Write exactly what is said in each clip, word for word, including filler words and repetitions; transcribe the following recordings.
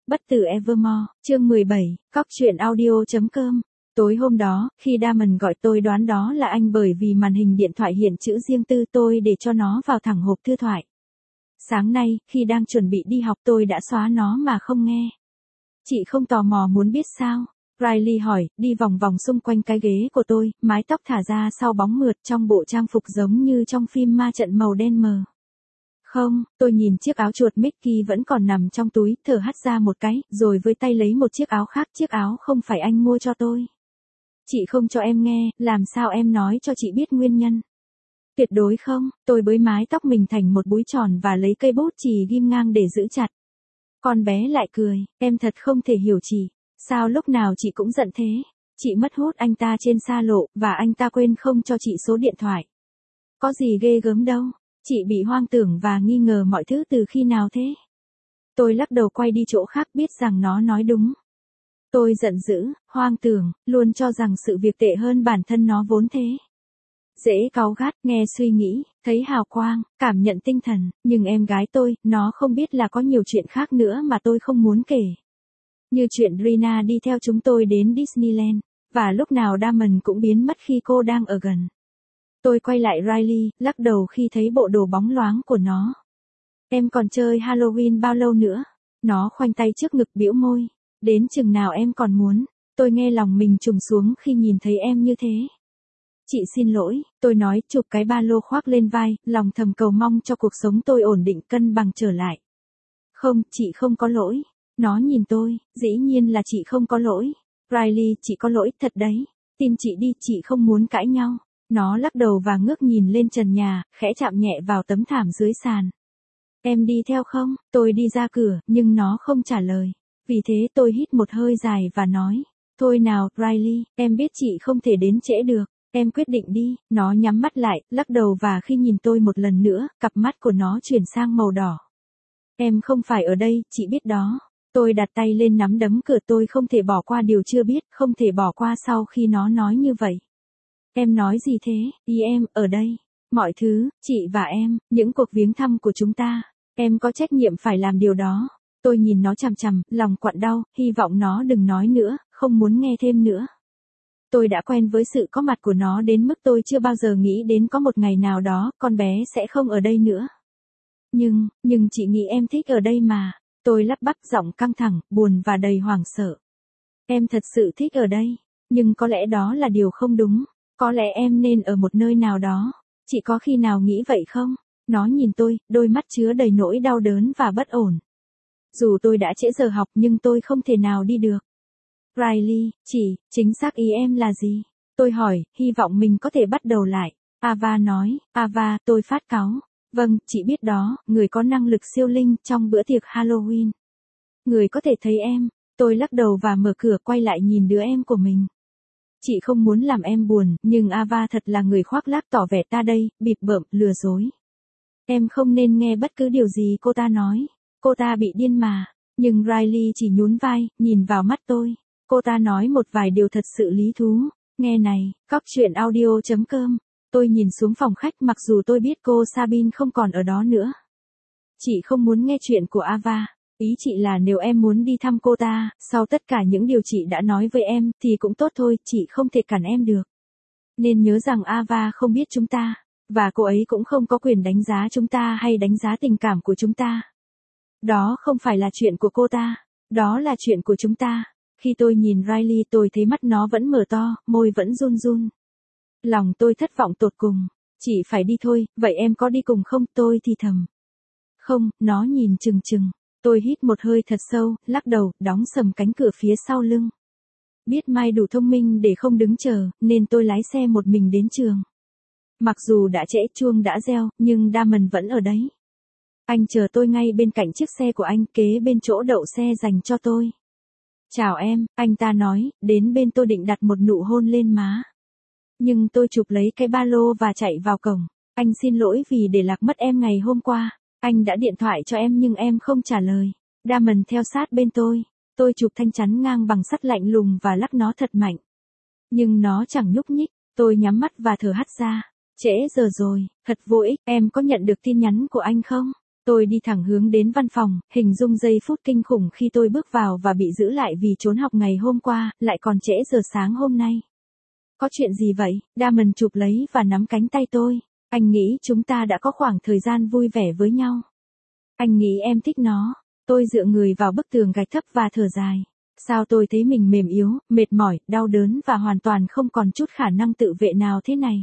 Bất tử Evermore, chương mười bảy, cóc truyện audio chấm com. Tối hôm đó, khi Diamond gọi tôi đoán đó là anh bởi vì màn hình điện thoại hiện chữ riêng tư tôi để cho nó vào thẳng hộp thư thoại. Sáng nay, khi đang chuẩn bị đi học tôi đã xóa nó mà không nghe. Chị không tò mò muốn biết sao? Riley hỏi, đi vòng vòng xung quanh cái ghế của tôi, mái tóc thả ra sau bóng mượt trong bộ trang phục giống như trong phim ma trận màu đen mờ. Không, tôi nhìn chiếc áo chuột Mickey vẫn còn nằm trong túi, thở hắt ra một cái, rồi với tay lấy một chiếc áo khác, chiếc áo không phải anh mua cho tôi. Chị không cho em nghe, làm sao em nói cho chị biết nguyên nhân? Tuyệt đối không, tôi bới mái tóc mình thành một búi tròn và lấy cây bút chì ghim ngang để giữ chặt. Con bé lại cười, em thật không thể hiểu chị, sao lúc nào chị cũng giận thế? Chị mất hút anh ta trên xa lộ, và anh ta quên không cho chị số điện thoại. Có gì ghê gớm đâu. Chị bị hoang tưởng và nghi ngờ mọi thứ từ khi nào thế? Tôi lắc đầu quay đi chỗ khác biết rằng nó nói đúng. Tôi giận dữ, hoang tưởng, luôn cho rằng sự việc tệ hơn bản thân nó vốn thế. Dễ cáu gắt, nghe suy nghĩ, thấy hào quang, cảm nhận tinh thần, nhưng em gái tôi, nó không biết là có nhiều chuyện khác nữa mà tôi không muốn kể. Như chuyện Rina đi theo chúng tôi đến Disneyland, và lúc nào Diamond cũng biến mất khi cô đang ở gần. Tôi quay lại Riley, lắc đầu khi thấy bộ đồ bóng loáng của nó. Em còn chơi Halloween bao lâu nữa? Nó khoanh tay trước ngực bĩu môi. Đến chừng nào em còn muốn? Tôi nghe lòng mình trùng xuống khi nhìn thấy em như thế. Chị xin lỗi, tôi nói, chụp cái ba lô khoác lên vai, lòng thầm cầu mong cho cuộc sống tôi ổn định cân bằng trở lại. Không, chị không có lỗi. Nó nhìn tôi, dĩ nhiên là chị không có lỗi. Riley, chị có lỗi thật đấy. Tin chị đi, chị không muốn cãi nhau. Nó lắc đầu và ngước nhìn lên trần nhà, khẽ chạm nhẹ vào tấm thảm dưới sàn. Em đi theo không? Tôi đi ra cửa, nhưng nó không trả lời. Vì thế tôi hít một hơi dài và nói. Thôi nào, Riley, em biết chị không thể đến trễ được. Em quyết định đi. Nó nhắm mắt lại, lắc đầu và khi nhìn tôi một lần nữa, cặp mắt của nó chuyển sang màu đỏ. Em không phải ở đây, chị biết đó. Tôi đặt tay lên nắm đấm cửa, tôi không thể bỏ qua điều chưa biết, không thể bỏ qua sau khi nó nói như vậy. Em nói gì thế? Ý em, ở đây. Mọi thứ, chị và em, những cuộc viếng thăm của chúng ta. Em có trách nhiệm phải làm điều đó. Tôi nhìn nó chằm chằm, lòng quặn đau, hy vọng nó đừng nói nữa, không muốn nghe thêm nữa. Tôi đã quen với sự có mặt của nó đến mức tôi chưa bao giờ nghĩ đến có một ngày nào đó, con bé sẽ không ở đây nữa. Nhưng, nhưng chị nghĩ em thích ở đây mà. Tôi lắp bắp giọng căng thẳng, buồn và đầy hoảng sợ. Em thật sự thích ở đây, nhưng có lẽ đó là điều không đúng. Có lẽ em nên ở một nơi nào đó. Chị có khi nào nghĩ vậy không? Nó nhìn tôi, đôi mắt chứa đầy nỗi đau đớn và bất ổn. Dù tôi đã trễ giờ học nhưng tôi không thể nào đi được. Riley, chị, chính xác ý em là gì? Tôi hỏi, hy vọng mình có thể bắt đầu lại. Ava nói, Ava, tôi phát cáu. Vâng, chị biết đó, người có năng lực siêu linh trong bữa tiệc Halloween. Người có thể thấy em. Tôi lắc đầu và mở cửa quay lại nhìn đứa em của mình. Chị không muốn làm em buồn, nhưng Ava thật là người khoác lác tỏ vẻ ta đây, bịp bợm, lừa dối. Em không nên nghe bất cứ điều gì cô ta nói. Cô ta bị điên mà. Nhưng Riley chỉ nhún vai, nhìn vào mắt tôi. Cô ta nói một vài điều thật sự lý thú. Nghe này, cóc truyện audio chấm com. Tôi nhìn xuống phòng khách mặc dù tôi biết cô Sabine không còn ở đó nữa. Chị không muốn nghe chuyện của Ava. Ý chị là nếu em muốn đi thăm cô ta, sau tất cả những điều chị đã nói với em, thì cũng tốt thôi, chị không thể cản em được. Nên nhớ rằng Ava không biết chúng ta, và cô ấy cũng không có quyền đánh giá chúng ta hay đánh giá tình cảm của chúng ta. Đó không phải là chuyện của cô ta, đó là chuyện của chúng ta. Khi tôi nhìn Riley tôi thấy mắt nó vẫn mở to, môi vẫn run run. Lòng tôi thất vọng tột cùng. Chị phải đi thôi, vậy em có đi cùng không? Tôi thì thầm. Không, nó nhìn chừng chừng. Tôi hít một hơi thật sâu, lắc đầu, đóng sầm cánh cửa phía sau lưng. Biết Mai đủ thông minh để không đứng chờ, nên tôi lái xe một mình đến trường. Mặc dù đã trễ, chuông đã reo, nhưng Diamond vẫn ở đấy. Anh chờ tôi ngay bên cạnh chiếc xe của anh, kế bên chỗ đậu xe dành cho tôi. Chào em, anh ta nói, đến bên tôi định đặt một nụ hôn lên má. Nhưng tôi chụp lấy cái ba lô và chạy vào cổng. Anh xin lỗi vì để lạc mất em ngày hôm qua. Anh đã điện thoại cho em nhưng em không trả lời. Diamond theo sát bên tôi. Tôi chụp thanh chắn ngang bằng sắt lạnh lùng và lắc nó thật mạnh. Nhưng nó chẳng nhúc nhích. Tôi nhắm mắt và thở hắt ra. Trễ giờ rồi, thật vô ích. Em có nhận được tin nhắn của anh không? Tôi đi thẳng hướng đến văn phòng, hình dung giây phút kinh khủng khi tôi bước vào và bị giữ lại vì trốn học ngày hôm qua, lại còn trễ giờ sáng hôm nay. Có chuyện gì vậy? Damon chụp lấy và nắm cánh tay tôi. Anh nghĩ chúng ta đã có khoảng thời gian vui vẻ với nhau. Anh nghĩ em thích nó. Tôi dựa người vào bức tường gạch thấp và thở dài. Sao tôi thấy mình mềm yếu, mệt mỏi, đau đớn và hoàn toàn không còn chút khả năng tự vệ nào thế này?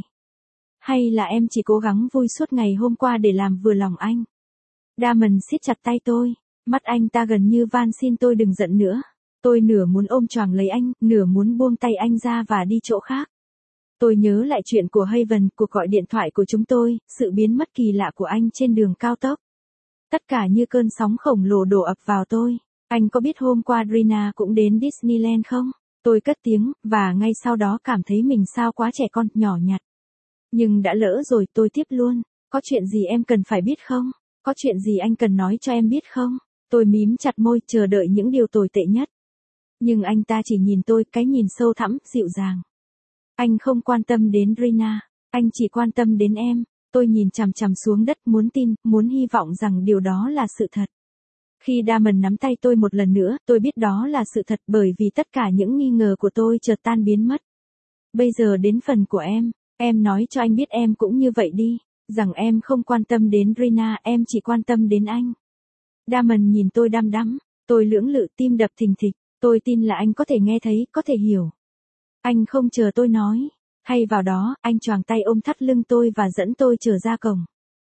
Hay là em chỉ cố gắng vui suốt ngày hôm qua để làm vừa lòng anh? Damon siết chặt tay tôi. Mắt anh ta gần như van xin tôi đừng giận nữa. Tôi nửa muốn ôm choàng lấy anh, nửa muốn buông tay anh ra và đi chỗ khác. Tôi nhớ lại chuyện của Haven, cuộc gọi điện thoại của chúng tôi, sự biến mất kỳ lạ của anh trên đường cao tốc. Tất cả như cơn sóng khổng lồ đổ ập vào tôi. Anh có biết hôm qua Rina cũng đến Disneyland không? Tôi cất tiếng, và ngay sau đó cảm thấy mình sao quá trẻ con, nhỏ nhặt. Nhưng đã lỡ rồi, tôi tiếp luôn. Có chuyện gì em cần phải biết không? Có chuyện gì anh cần nói cho em biết không? Tôi mím chặt môi, chờ đợi những điều tồi tệ nhất. Nhưng anh ta chỉ nhìn tôi, cái nhìn sâu thẳm, dịu dàng. Anh không quan tâm đến Rina, anh chỉ quan tâm đến em. Tôi nhìn chằm chằm xuống đất, muốn tin, muốn hy vọng rằng điều đó là sự thật. Khi Damon nắm tay tôi một lần nữa, tôi biết đó là sự thật bởi vì tất cả những nghi ngờ của tôi chợt tan biến mất. Bây giờ đến phần của em, em nói cho anh biết em cũng như vậy đi, rằng em không quan tâm đến Rina, em chỉ quan tâm đến anh. Damon nhìn tôi đăm đăm, tôi lưỡng lự, tim đập thình thịch, tôi tin là anh có thể nghe thấy, có thể hiểu. Anh không chờ tôi nói. Hay vào đó, anh choàng tay ôm thắt lưng tôi và dẫn tôi trở ra cổng.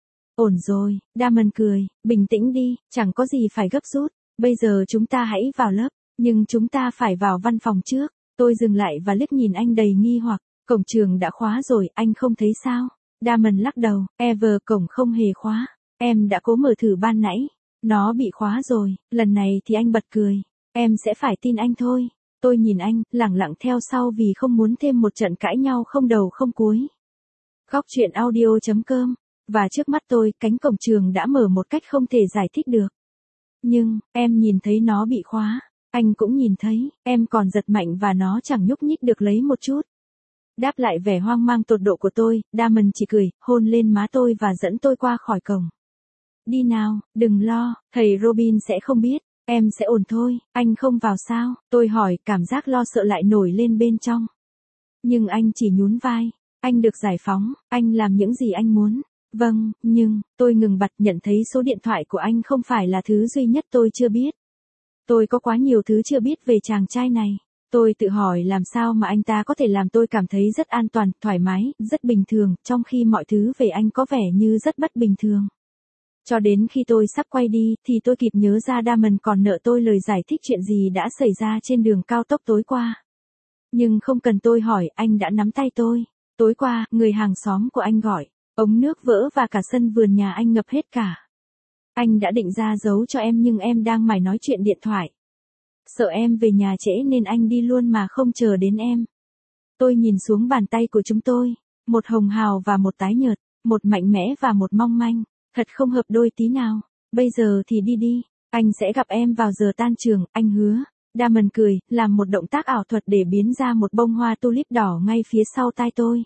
Ổn rồi, Damon cười, bình tĩnh đi, chẳng có gì phải gấp rút. Bây giờ chúng ta hãy vào lớp, nhưng chúng ta phải vào văn phòng trước. Tôi dừng lại và liếc nhìn anh đầy nghi hoặc. Cổng trường đã khóa rồi, anh không thấy sao? Damon lắc đầu, Ever, cổng không hề khóa. Em đã cố mở thử ban nãy. Nó bị khóa rồi, lần này thì anh bật cười. Em sẽ phải tin anh thôi. Tôi nhìn anh, lẳng lặng theo sau vì không muốn thêm một trận cãi nhau không đầu không cuối. Góc truyện audio chấm com. Và trước mắt tôi, cánh cổng trường đã mở một cách không thể giải thích được. Nhưng, em nhìn thấy nó bị khóa. Anh cũng nhìn thấy, em còn giật mạnh và nó chẳng nhúc nhích được lấy một chút. Đáp lại vẻ hoang mang tột độ của tôi, Damon chỉ cười, hôn lên má tôi và dẫn tôi qua khỏi cổng. Đi nào, đừng lo, thầy Robin sẽ không biết. Em sẽ ổn thôi, anh không vào sao? Tôi hỏi, cảm giác lo sợ lại nổi lên bên trong. Nhưng anh chỉ nhún vai. Anh được giải phóng, anh làm những gì anh muốn. Vâng, nhưng, tôi ngừng bặt, nhận thấy số điện thoại của anh không phải là thứ duy nhất tôi chưa biết. Tôi có quá nhiều thứ chưa biết về chàng trai này. Tôi tự hỏi làm sao mà anh ta có thể làm tôi cảm thấy rất an toàn, thoải mái, rất bình thường, trong khi mọi thứ về anh có vẻ như rất bất bình thường. Cho đến khi tôi sắp quay đi, thì tôi kịp nhớ ra Damon còn nợ tôi lời giải thích chuyện gì đã xảy ra trên đường cao tốc tối qua. Nhưng không cần tôi hỏi, anh đã nắm tay tôi. Tối qua, người hàng xóm của anh gọi, ống nước vỡ và cả sân vườn nhà anh ngập hết cả. Anh đã định ra giấu cho em nhưng em đang mải nói chuyện điện thoại. Sợ em về nhà trễ nên anh đi luôn mà không chờ đến em. Tôi nhìn xuống bàn tay của chúng tôi, một hồng hào và một tái nhợt, một mạnh mẽ và một mong manh. Thật không hợp đôi tí nào. Bây giờ thì đi đi. Anh sẽ gặp em vào giờ tan trường, anh hứa. Damon cười, làm một động tác ảo thuật để biến ra một bông hoa tulip đỏ ngay phía sau tai tôi.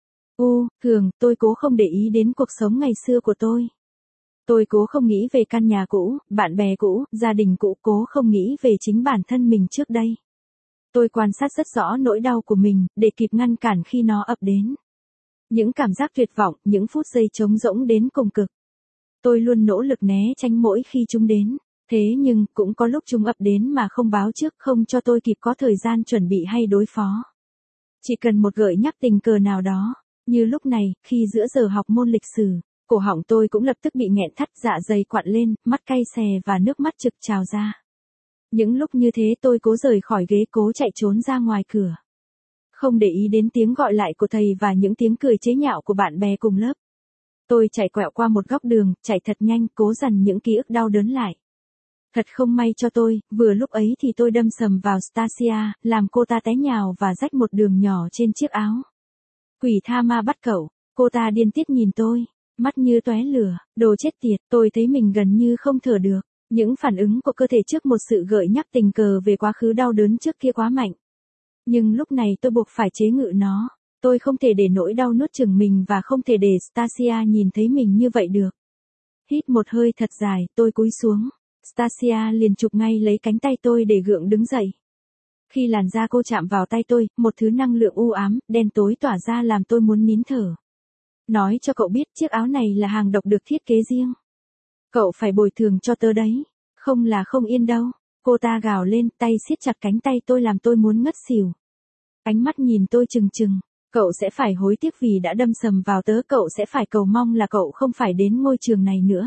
U, thường, tôi cố không để ý đến cuộc sống ngày xưa của tôi. Tôi cố không nghĩ về căn nhà cũ, bạn bè cũ, gia đình cũ, cố không nghĩ về chính bản thân mình trước đây. Tôi quan sát rất rõ nỗi đau của mình, để kịp ngăn cản khi nó ập đến. Những cảm giác tuyệt vọng, những phút giây trống rỗng đến cùng cực. Tôi luôn nỗ lực né tránh mỗi khi chúng đến. Thế nhưng, cũng có lúc chúng ập đến mà không báo trước, không cho tôi kịp có thời gian chuẩn bị hay đối phó. Chỉ cần một gợi nhắc tình cờ nào đó. Như lúc này, khi giữa giờ học môn lịch sử, cổ họng tôi cũng lập tức bị nghẹn thắt, dạ dày quặn lên, mắt cay xè và nước mắt trực trào ra. Những lúc như thế tôi cố rời khỏi ghế, cố chạy trốn ra ngoài cửa. Không để ý đến tiếng gọi lại của thầy và những tiếng cười chế nhạo của bạn bè cùng lớp. Tôi chạy quẹo qua một góc đường, chạy thật nhanh, cố dằn những ký ức đau đớn lại. Thật không may cho tôi, vừa lúc ấy thì tôi đâm sầm vào Stacia, làm cô ta té nhào và rách một đường nhỏ trên chiếc áo. Quỷ tha ma bắt cậu, cô ta điên tiết nhìn tôi, mắt như tóe lửa, đồ chết tiệt, tôi thấy mình gần như không thở được. Những phản ứng của cơ thể trước một sự gợi nhắc tình cờ về quá khứ đau đớn trước kia quá mạnh. Nhưng lúc này tôi buộc phải chế ngự nó. Tôi không thể để nỗi đau nuốt chửng mình và không thể để Stacia nhìn thấy mình như vậy được. Hít một hơi thật dài, tôi cúi xuống. Stasia liền chụp ngay lấy cánh tay tôi để gượng đứng dậy. Khi làn da cô chạm vào tay tôi, một thứ năng lượng u ám, đen tối tỏa ra làm tôi muốn nín thở. Nói cho cậu biết chiếc áo này là hàng độc được thiết kế riêng. Cậu phải bồi thường cho tớ đấy. Không là không yên đâu. Cô ta gào lên, tay siết chặt cánh tay tôi làm tôi muốn ngất xỉu. Ánh mắt nhìn tôi trừng trừng. Cậu sẽ phải hối tiếc vì đã đâm sầm vào tớ. Cậu sẽ phải cầu mong là cậu không phải đến ngôi trường này nữa.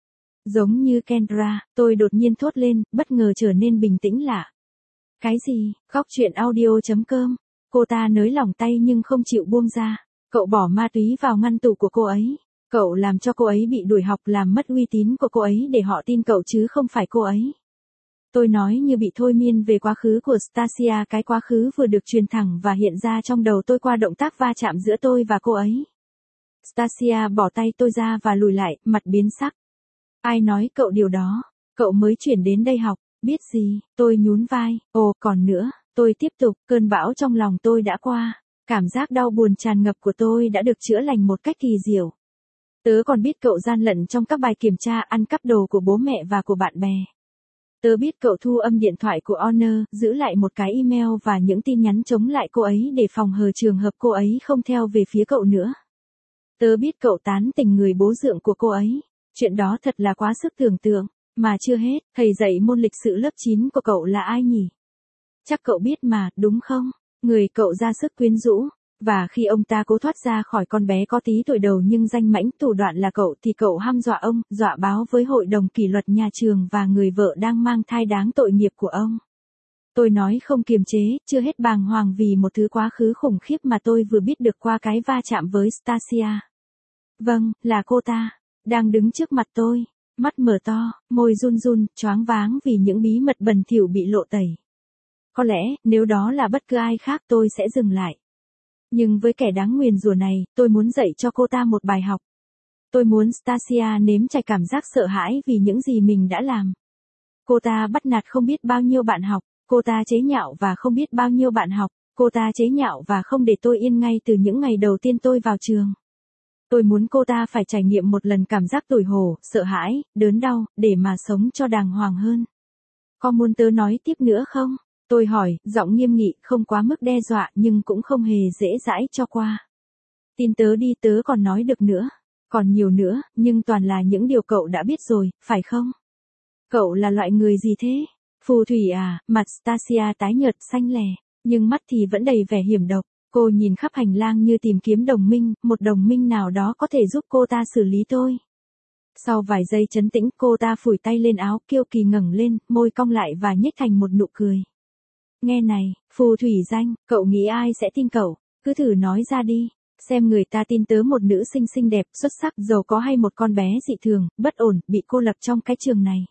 Giống như Kendra, tôi đột nhiên thốt lên, bất ngờ trở nên bình tĩnh lạ. Cái gì? Góc chuyện audio chấm com. Cô ta nới lỏng tay nhưng không chịu buông ra. Cậu bỏ ma túy vào ngăn tủ của cô ấy. Cậu làm cho cô ấy bị đuổi học, làm mất uy tín của cô ấy để họ tin cậu chứ không phải cô ấy. Tôi nói như bị thôi miên về quá khứ của Stasia, cái quá khứ vừa được truyền thẳng và hiện ra trong đầu tôi qua động tác va chạm giữa tôi và cô ấy. Stasia bỏ tay tôi ra và lùi lại, mặt biến sắc. Ai nói cậu điều đó? Cậu mới chuyển đến đây học, biết gì? Tôi nhún vai. Ồ, còn nữa, tôi tiếp tục, cơn bão trong lòng tôi đã qua. Cảm giác đau buồn tràn ngập của tôi đã được chữa lành một cách kỳ diệu. Tớ còn biết cậu gian lận trong các bài kiểm tra, ăn cắp đồ của bố mẹ và của bạn bè. Tớ biết cậu thu âm điện thoại của Honor, giữ lại một cái email và những tin nhắn chống lại cô ấy để phòng hờ trường hợp cô ấy không theo về phía cậu nữa. Tớ biết cậu tán tỉnh người bố dượng của cô ấy. Chuyện đó thật là quá sức tưởng tượng. Mà chưa hết, thầy dạy môn lịch sử lớp chín của cậu là ai nhỉ? Chắc cậu biết mà, đúng không? Người cậu ra sức quyến rũ. Và khi ông ta cố thoát ra khỏi con bé có tí tuổi đầu nhưng danh mãnh thủ đoạn là cậu thì cậu hăm dọa ông, dọa báo với hội đồng kỷ luật nhà trường và người vợ đang mang thai đáng tội nghiệp của ông. Tôi nói không kiềm chế, chưa hết bàng hoàng vì một thứ quá khứ khủng khiếp mà tôi vừa biết được qua cái va chạm với Stasia. Vâng, là cô ta. Đang đứng trước mặt tôi. Mắt mở to, môi run run, choáng váng vì những bí mật bẩn thỉu bị lộ tẩy. Có lẽ, nếu đó là bất cứ ai khác tôi sẽ dừng lại. Nhưng với kẻ đáng nguyền rủa này, tôi muốn dạy cho cô ta một bài học. Tôi muốn Stasia nếm trải cảm giác sợ hãi vì những gì mình đã làm. Cô ta bắt nạt không biết bao nhiêu bạn học, cô ta chế nhạo và không biết bao nhiêu bạn học, cô ta chế nhạo và không để tôi yên ngay từ những ngày đầu tiên tôi vào trường. Tôi muốn cô ta phải trải nghiệm một lần cảm giác tủi hổ, sợ hãi, đớn đau, để mà sống cho đàng hoàng hơn. Có muốn tớ nói tiếp nữa không? Tôi hỏi, giọng nghiêm nghị, không quá mức đe dọa nhưng cũng không hề dễ dãi cho qua. Tin tớ đi, tớ còn nói được nữa. Còn nhiều nữa, nhưng toàn là những điều cậu đã biết rồi, phải không? Cậu là loại người gì thế? Phù thủy à? Mặt Stasia tái nhợt xanh lè, nhưng mắt thì vẫn đầy vẻ hiểm độc. Cô nhìn khắp hành lang như tìm kiếm đồng minh, một đồng minh nào đó có thể giúp cô ta xử lý tôi. Sau vài giây trấn tĩnh, cô ta phủi tay lên áo, kiêu kỳ ngẩng lên, môi cong lại và nhếch thành một nụ cười. Nghe này, phù thủy danh, cậu nghĩ ai sẽ tin cậu? Cứ thử nói ra đi, xem người ta tin tớ một nữ sinh xinh đẹp, xuất sắc, giàu có hay một con bé dị thường, bất ổn, bị cô lập trong cái trường này.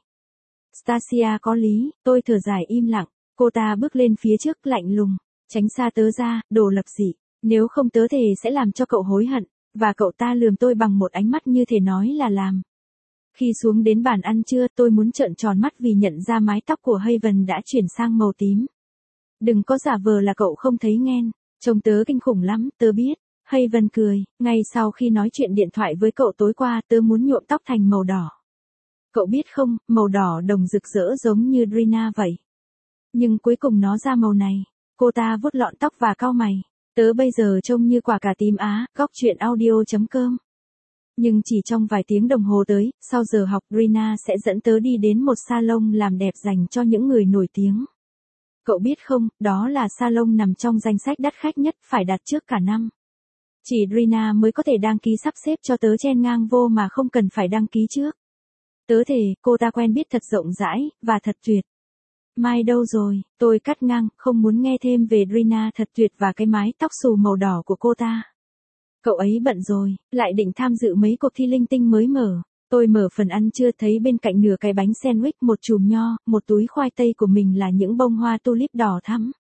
Stasia có lý, tôi thở dài im lặng, cô ta bước lên phía trước lạnh lùng. Tránh xa tớ ra, đồ lập dị. Nếu không tớ thề sẽ làm cho cậu hối hận. Và cậu ta lườm tôi bằng một ánh mắt như thể nói là làm. Khi xuống đến bàn ăn trưa, tôi muốn trợn tròn mắt vì nhận ra mái tóc của Haven đã chuyển sang màu tím. Đừng có giả vờ là cậu không thấy nghen. Trông tớ kinh khủng lắm, tớ biết. Haven cười. Ngay sau khi nói chuyện điện thoại với cậu tối qua, tớ muốn nhuộm tóc thành màu đỏ. Cậu biết không, màu đỏ đồng rực rỡ giống như Drina vậy. Nhưng cuối cùng nó ra màu này. Cô ta vuốt lọn tóc và cau mày. Tớ bây giờ trông như quả cà tím Á, góc chuyện audio chấm com. Nhưng chỉ trong vài tiếng đồng hồ tới, sau giờ học, Rina sẽ dẫn tớ đi đến một salon làm đẹp dành cho những người nổi tiếng. Cậu biết không, đó là salon nằm trong danh sách đắt khách nhất, phải đặt trước cả năm. Chỉ Rina mới có thể đăng ký sắp xếp cho tớ chen ngang vô mà không cần phải đăng ký trước. Tớ thề, cô ta quen biết thật rộng rãi, và thật tuyệt. Mai đâu rồi? Tôi cắt ngang, không muốn nghe thêm về Rina thật tuyệt và cái mái tóc xù màu đỏ của cô ta. Cậu ấy bận rồi, lại định tham dự mấy cuộc thi linh tinh mới mở. Tôi mở phần ăn trưa thấy bên cạnh nửa cái bánh sandwich, một chùm nho, một túi khoai tây của mình là những bông hoa tulip đỏ thắm.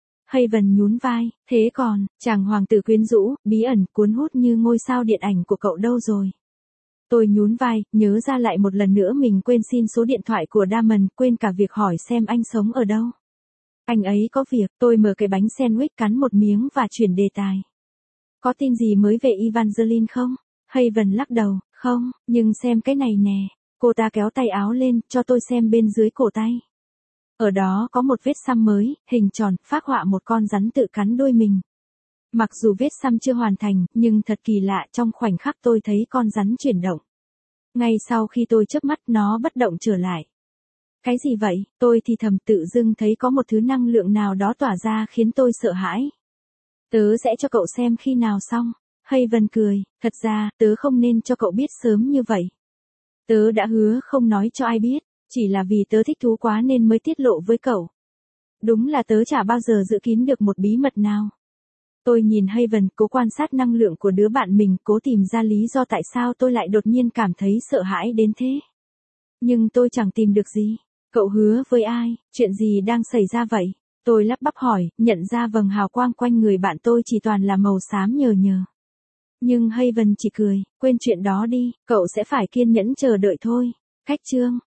Haven nhún vai, thế còn, chàng hoàng tử quyến rũ, bí ẩn, cuốn hút như ngôi sao điện ảnh của cậu đâu rồi? Tôi nhún vai, nhớ ra lại một lần nữa mình quên xin số điện thoại của Damon, quên cả việc hỏi xem anh sống ở đâu. Anh ấy có việc, tôi mở cái bánh sandwich cắn một miếng và chuyển đề tài. Có tin gì mới về Evangeline không? Haven lắc đầu, Không, nhưng xem cái này nè. Cô ta kéo tay áo lên, cho tôi xem bên dưới cổ tay. Ở đó có một vết xăm mới, hình tròn, phác họa một con rắn tự cắn đuôi mình. Mặc dù vết xăm chưa hoàn thành, nhưng thật kỳ lạ, trong khoảnh khắc tôi thấy con rắn chuyển động. Ngay sau khi tôi chớp mắt, nó bất động trở lại. Cái gì vậy? Tôi thì thầm, tự dưng thấy có một thứ năng lượng nào đó tỏa ra khiến tôi sợ hãi. Tớ sẽ cho cậu xem khi nào xong. Haven cười, thật ra, tớ không nên cho cậu biết sớm như vậy. Tớ đã hứa không nói cho ai biết, chỉ là vì tớ thích thú quá nên mới tiết lộ với cậu. Đúng là tớ chả bao giờ giữ kín được một bí mật nào. Tôi nhìn Haven, cố quan sát năng lượng của đứa bạn mình, cố tìm ra lý do tại sao tôi lại đột nhiên cảm thấy sợ hãi đến thế. Nhưng tôi chẳng tìm được gì. Cậu hứa với ai? Chuyện gì đang xảy ra vậy? Tôi lắp bắp hỏi, nhận ra vầng hào quang quanh người bạn tôi chỉ toàn là màu xám nhờ nhờ. Nhưng Haven chỉ cười, quên chuyện đó đi, cậu sẽ phải kiên nhẫn chờ đợi thôi. Cách chương